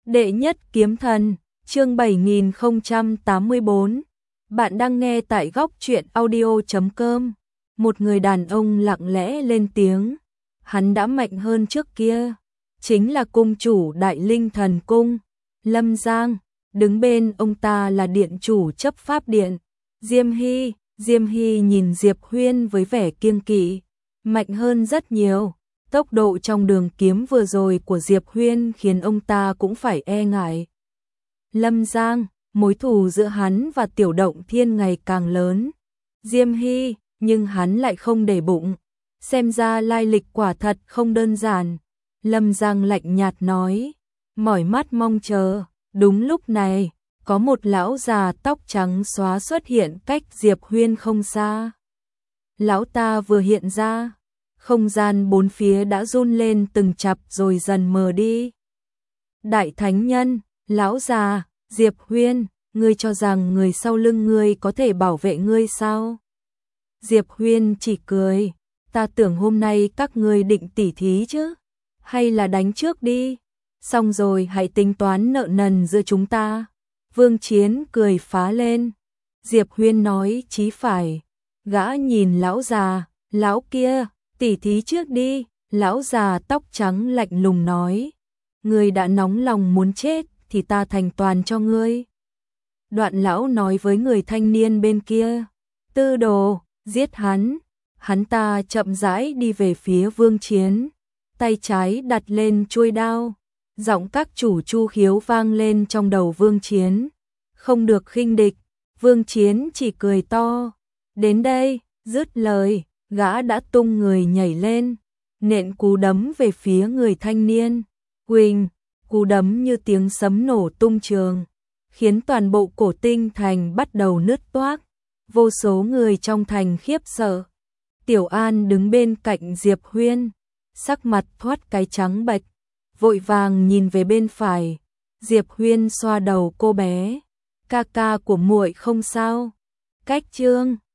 Đệ nhất kiếm thần, chương 7084. Bạn đang nghe tại góc truyện audio.com. Một người đàn ông lặng lẽ lên tiếng. Hắn đã mạnh hơn trước kia. Chính là cung chủ Đại Linh Thần Cung, Lâm Giang. Đứng bên ông ta là điện chủ chấp pháp điện, Diêm Hy. Diêm Hy nhìn Diệp Huyên với vẻ kiêng kỵ. Mạnh hơn rất nhiều. Tốc độ trong đường kiếm vừa rồi của Diệp Huyên khiến ông ta cũng phải e ngại. Lâm Giang, mối thù giữa hắn và Tiểu Động Thiên ngày càng lớn. Diêm Hy, nhưng hắn lại không để bụng. Xem ra lai lịch quả thật không đơn giản. Lâm Giang lạnh nhạt nói, mỏi mắt mong chờ. Đúng lúc này, có một lão già tóc trắng xóa xuất hiện cách Diệp Huyên không xa. Lão ta vừa hiện ra, không gian bốn phía đã run lên từng chập rồi dần mờ đi. Đại thánh nhân, lão già, Diệp Huyên, ngươi cho rằng người sau lưng ngươi có thể bảo vệ ngươi sao? Diệp Huyên chỉ cười, ta tưởng hôm nay các ngươi định tỉ thí chứ, hay là đánh trước đi, xong rồi hãy tính toán nợ nần giữa chúng ta. Vương Chiến cười phá lên. Diệp Huyên nói chí phải. Gã nhìn lão già, lão kia, tỉ thí trước đi. Lão già tóc trắng lạnh lùng nói, ngươi đã nóng lòng muốn chết thì ta thành toàn cho ngươi. Đoạn lão nói với người thanh niên bên kia, Tư Đồ, giết hắn. Hắn ta chậm rãi đi về phía Vương Chiến, tay trái đặt lên chuôi đao. Giọng các chủ Chu Khiếu vang lên trong đầu Vương Chiến. Không được khinh địch. Vương Chiến chỉ cười to. Đến đây, dứt lời, gã đã tung người nhảy lên, nện cú đấm về phía người thanh niên. Huỳnh, cú đấm như tiếng sấm nổ tung trường, khiến toàn bộ Cổ Tinh thành bắt đầu nứt toác. Vô số người trong thành khiếp sợ. Tiểu An đứng bên cạnh Diệp Huyên, sắc mặt thoát cái trắng bệch, vội vàng nhìn về bên phải. Diệp Huyên xoa đầu cô bé, ca ca của muội không sao. Cách chương